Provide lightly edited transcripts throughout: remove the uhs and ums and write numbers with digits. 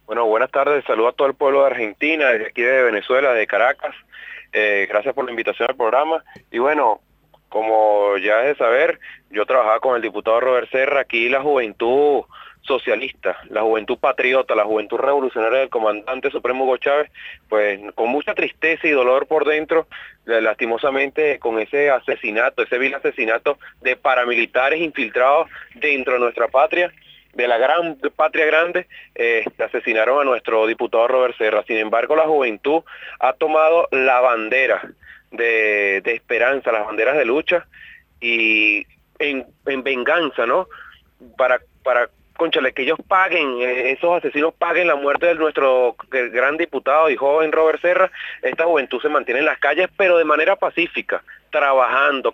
Bueno, buenas tardes, saludo a todo el pueblo de Argentina, desde aquí de Venezuela, de Caracas. Gracias por la invitación al programa. Y bueno, como ya es de saber, yo trabajaba con el diputado Robert Serra, aquí la juventud socialista, la juventud patriota, la juventud revolucionaria del comandante Supremo Hugo Chávez, pues con mucha tristeza y dolor por dentro, lastimosamente con ese asesinato, ese vil asesinato de paramilitares infiltrados dentro de nuestra patria, de la gran patria grande, asesinaron a nuestro diputado Robert Serra. Sin embargo, la juventud ha tomado la bandera de esperanza, las banderas de lucha y en venganza, ¿no? Cónchale, que ellos paguen, esos asesinos paguen la muerte de nuestro gran diputado y joven Robert Serra. Esta juventud se mantiene en las calles, pero de manera pacífica, trabajando,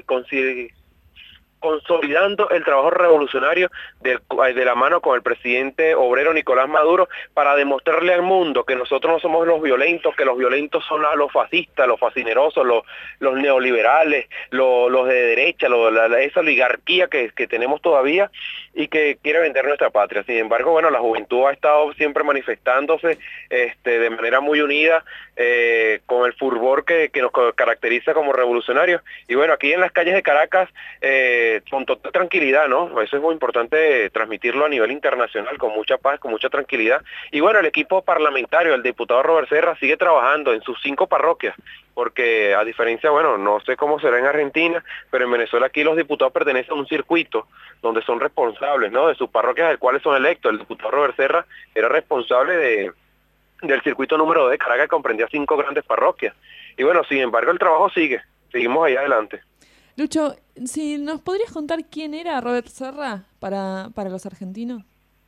consolidando el trabajo revolucionario de la mano con el presidente obrero Nicolás Maduro, para demostrarle al mundo que nosotros no somos los violentos, que los violentos son los fascistas, los fascinerosos, los neoliberales, los de derecha, esa oligarquía que tenemos todavía y que quiere vender nuestra patria. Sin embargo, bueno, la juventud ha estado siempre manifestándose de manera muy unida, con el fervor que nos caracteriza como revolucionarios. Y bueno, aquí en las calles de Caracas, con total tranquilidad, ¿no? Eso es muy importante transmitirlo a nivel internacional, con mucha paz, con mucha tranquilidad. Y bueno, el equipo parlamentario, el diputado Robert Serra, sigue trabajando en sus 5 parroquias, porque a diferencia, bueno, no sé cómo será en Argentina, pero en Venezuela aquí los diputados pertenecen a un circuito donde son responsables, ¿no?, de sus parroquias, del cuales son electos. El diputado Robert Serra era responsable del circuito número 2 de Caracas, que comprendía 5 grandes parroquias. Y bueno, sin embargo, el trabajo sigue, seguimos ahí adelante. Lucho, si nos podrías contar quién era Robert Serra para los argentinos.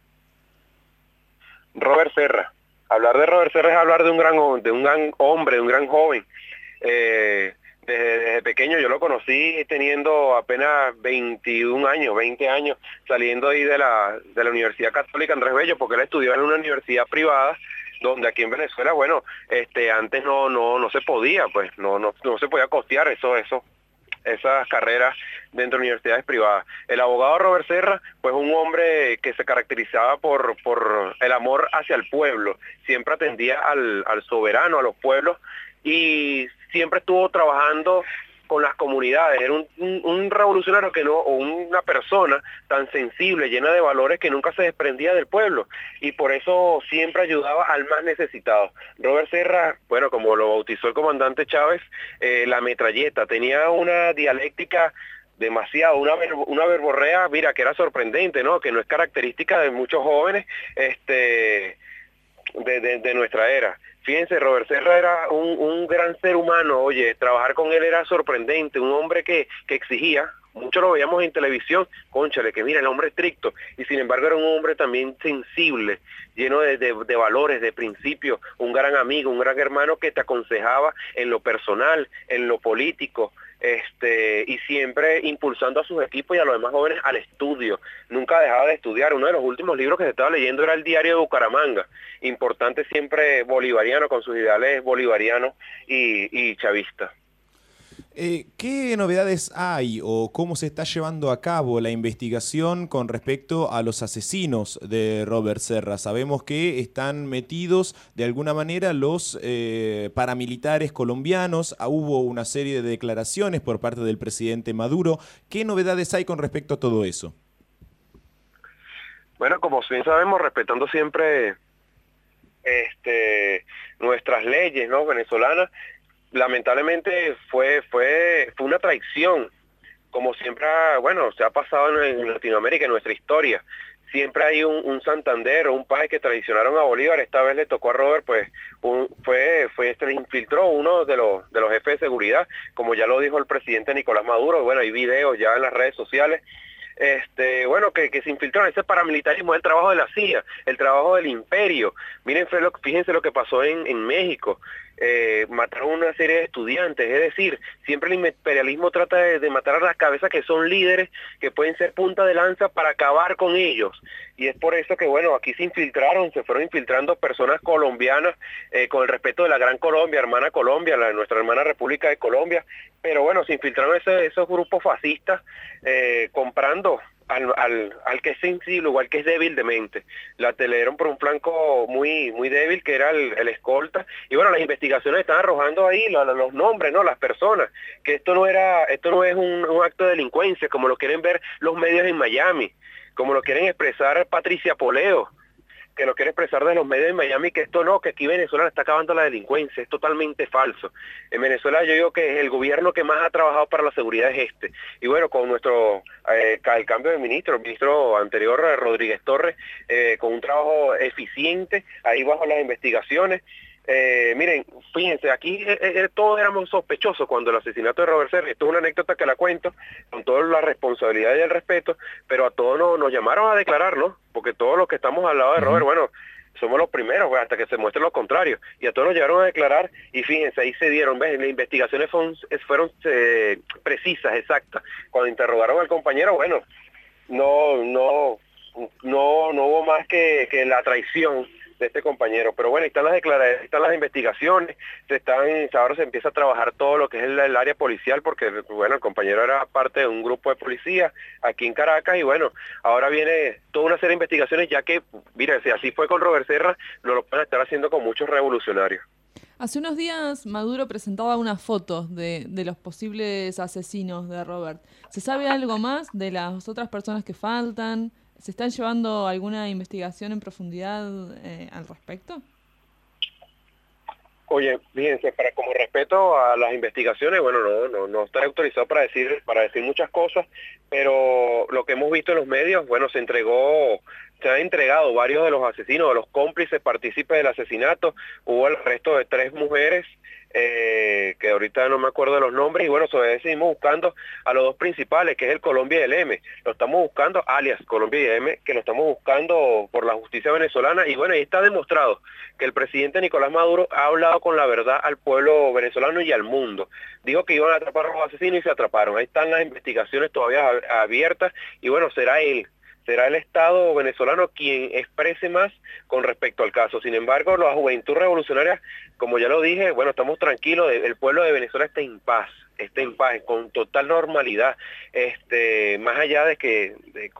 Robert Serra. Hablar de Robert Serra es hablar de un gran hombre, de un gran joven. Desde pequeño yo lo conocí teniendo apenas 21 años, 20 años, saliendo ahí de la Universidad Católica Andrés Bello, porque él estudió en una universidad privada, donde aquí en Venezuela, bueno, antes no se podía, pues, no se podía costear esas carreras dentro de universidades privadas. El abogado Robert Serra, pues un hombre que se caracterizaba por el amor hacia el pueblo, siempre atendía al soberano, a los pueblos, y siempre estuvo trabajando con las comunidades. Era un revolucionario o una persona tan sensible, llena de valores, que nunca se desprendía del pueblo, y por eso siempre ayudaba al más necesitado. Robert Serra, bueno, como lo bautizó el comandante Chávez, la metralleta, tenía una dialéctica demasiado, una verborrea, mira, que era sorprendente, ¿no?, que no es característica de muchos jóvenes de nuestra era. Fíjense, Robert Serra era un gran ser humano. Oye, trabajar con él era sorprendente, un hombre que exigía. Muchos lo veíamos en televisión, cónchale, que mira, el hombre estricto, y sin embargo era un hombre también sensible, lleno de valores, de principios, un gran amigo, un gran hermano que te aconsejaba en lo personal, en lo político, y siempre impulsando a sus equipos y a los demás jóvenes al estudio. Nunca dejaba de estudiar. Uno de los últimos libros que se estaba leyendo era el Diario de Bucaramanga, importante, siempre bolivariano, con sus ideales bolivarianos y chavistas. ¿Qué novedades hay o cómo se está llevando a cabo la investigación con respecto a los asesinos de Robert Serra? Sabemos que están metidos de alguna manera los paramilitares colombianos. Hubo una serie de declaraciones por parte del presidente Maduro. ¿Qué novedades hay con respecto a todo eso? Bueno, como bien sabemos, respetando siempre nuestras leyes, ¿no?, venezolanas, lamentablemente fue una traición, como siempre, bueno, se ha pasado en Latinoamérica, en nuestra historia. Siempre hay un Santander o un país que traicionaron a Bolívar. Esta vez le tocó a Robert, pues se le infiltró uno de los jefes de seguridad, como ya lo dijo el presidente Nicolás Maduro. Bueno, hay videos ya en las redes sociales, bueno, que se infiltraron. Ese paramilitarismo es el trabajo de la CIA, el trabajo del imperio. Miren, fíjense lo que pasó en México. Mataron una serie de estudiantes. Es decir, siempre el imperialismo trata de matar a las cabezas que son líderes, que pueden ser punta de lanza para acabar con ellos. Y es por eso que, bueno, aquí se fueron infiltrando personas colombianas, con el respeto de la gran Colombia, hermana Colombia, nuestra hermana República de Colombia. Pero bueno, se infiltraron esos grupos fascistas, comprando al que es sensible o al que es débil de mente. La dieron por un flanco muy débil, que era el escolta, y bueno, las investigaciones están arrojando ahí los nombres, ¿no? Las personas, que esto no es un acto de delincuencia, como lo quieren ver los medios en Miami, como lo quieren expresar Patricia Poleo, que lo quiere expresar de los medios de Miami, que esto no, que aquí Venezuela está acabando la delincuencia. Es totalmente falso. En Venezuela yo digo que el gobierno que más ha trabajado para la seguridad es este. Y bueno, con nuestro, el cambio de ministro, el ministro anterior, Rodríguez Torres, con un trabajo eficiente, ahí bajo las investigaciones. Miren, fíjense, aquí todos éramos sospechosos cuando el asesinato de Robert Serra. Esto es una anécdota que la cuento con toda la responsabilidad y el respeto, pero a todos nos llamaron a declarar, ¿no? Porque todos los que estamos al lado de Robert, bueno, somos los primeros, pues, hasta que se muestre lo contrario. Y a todos nos llevaron a declarar y fíjense, ahí se dieron, ¿ves? Las investigaciones fueron precisas, exactas. Cuando interrogaron al compañero, bueno, no hubo más que la traición de este compañero, pero bueno, están las declaraciones, están las investigaciones, ahora se empieza a trabajar todo lo que es el área policial, porque bueno, el compañero era parte de un grupo de policía aquí en Caracas, y bueno, ahora viene toda una serie de investigaciones, ya que, mira, si así fue con Robert Serra, no lo pueden estar haciendo con muchos revolucionarios. Hace unos días Maduro presentaba unas fotos de los posibles asesinos de Robert. ¿Se sabe algo más de las otras personas que faltan? ¿Se están llevando alguna investigación en profundidad al respecto? Oye, fíjense, como respeto a las investigaciones, bueno, no estoy autorizado para decir muchas cosas, pero lo que hemos visto en los medios, bueno, se han entregado varios de los asesinos, de los cómplices, partícipes del asesinato. Hubo el arresto de 3 mujeres, que ahorita no me acuerdo de los nombres, y bueno, seguimos buscando a los 2 principales, que es el Colombia y el M. Lo estamos buscando, alias Colombia y M, que lo estamos buscando por la justicia venezolana, y bueno, ahí está demostrado que el presidente Nicolás Maduro ha hablado con la verdad al pueblo venezolano y al mundo. Dijo que iban a atrapar a los asesinos y se atraparon. Ahí están las investigaciones todavía abiertas, y bueno, será el Estado venezolano quien exprese más con respecto al caso. Sin embargo, la juventud revolucionaria, como ya lo dije, bueno, estamos tranquilos, el pueblo de Venezuela está en paz, con total normalidad, más allá de que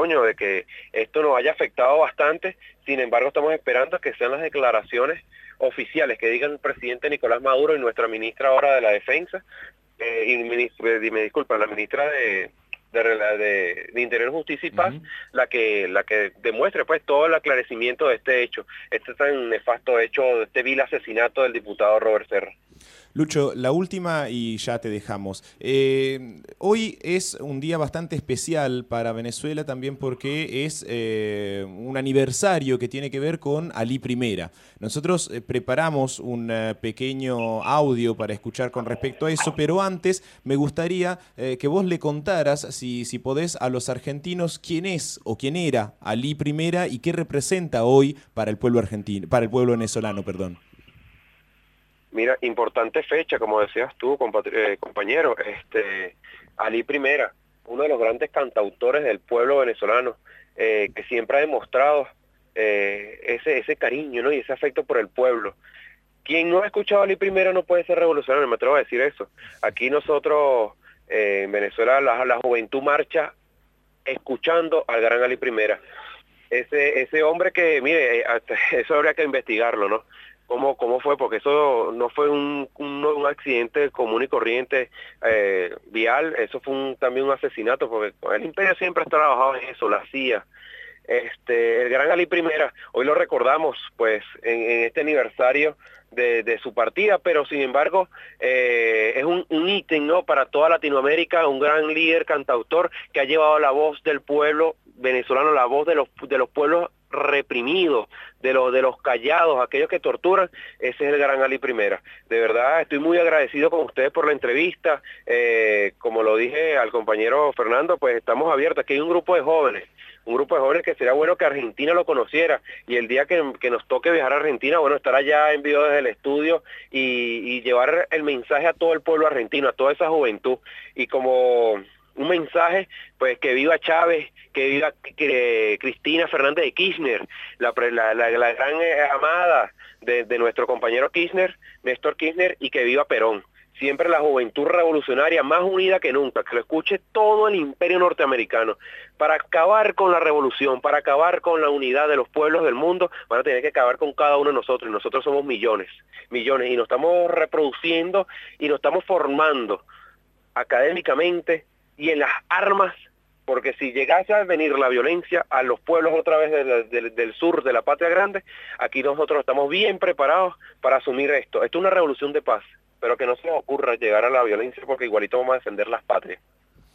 esto nos haya afectado bastante. Sin embargo, estamos esperando que sean las declaraciones oficiales que digan el presidente Nicolás Maduro y nuestra ministra ahora de la Defensa, me disculpa, la ministra de Interior, Justicia y Paz, la que demuestre pues todo el aclarecimiento de este hecho, tan nefasto hecho, de este vil asesinato del diputado Robert Serra. Lucho, la última y ya te dejamos. Hoy es un día bastante especial para Venezuela también porque es un aniversario que tiene que ver con Alí Primera. Nosotros preparamos un pequeño audio para escuchar con respecto a eso, pero antes me gustaría que vos le contaras, si podés, a los argentinos quién es o quién era Alí Primera y qué representa hoy para el pueblo argentino, para el pueblo venezolano, perdón. Mira, importante fecha, como decías tú, compañero, Alí Primera, uno de los grandes cantautores del pueblo venezolano, que siempre ha demostrado ese cariño, ¿no? Y ese afecto por el pueblo. Quien no ha escuchado a Alí Primera no puede ser revolucionario, me atrevo a decir eso. Aquí nosotros, en Venezuela, la juventud marcha escuchando al gran Alí Primera. Ese hombre que, mire, eso habría que investigarlo, ¿no? ¿Cómo fue? Porque eso no fue un accidente común y corriente vial, eso fue también un asesinato, porque el imperio siempre ha trabajado en eso, la CIA. El gran Alí Primera, hoy lo recordamos pues en este aniversario de su partida, pero sin embargo es un ítem, ¿no?, para toda Latinoamérica, un gran líder cantautor que ha llevado la voz del pueblo venezolano, la voz de los pueblos reprimidos, de los callados, aquellos que torturan. Ese es el gran Alí Primera. De verdad estoy muy agradecido con ustedes por la entrevista. Como lo dije al compañero Fernando, pues estamos abiertos. Aquí hay un grupo de jóvenes que sería bueno que Argentina lo conociera, y el día que nos toque viajar a Argentina, bueno, estar allá en vivo desde el estudio y llevar el mensaje a todo el pueblo argentino, a toda esa juventud, y como un mensaje, pues que viva Chávez, que viva Cristina Fernández de Kirchner, la gran amada de nuestro compañero Kirchner, Néstor Kirchner, y que viva Perón. siempre la juventud revolucionaria más unida que nunca, que lo escuche todo el imperio norteamericano, para acabar con la revolución, para acabar con la unidad de los pueblos del mundo, van a tener que acabar con cada uno de nosotros, y nosotros somos millones, millones, y nos estamos reproduciendo y nos estamos formando académicamente y en las armas, porque si llegase a venir la violencia a los pueblos otra vez del sur, de la patria grande, aquí nosotros estamos bien preparados para asumir esto. Esto es una revolución de paz, pero que no se nos ocurra llegar a la violencia porque igualito vamos a defender las patrias.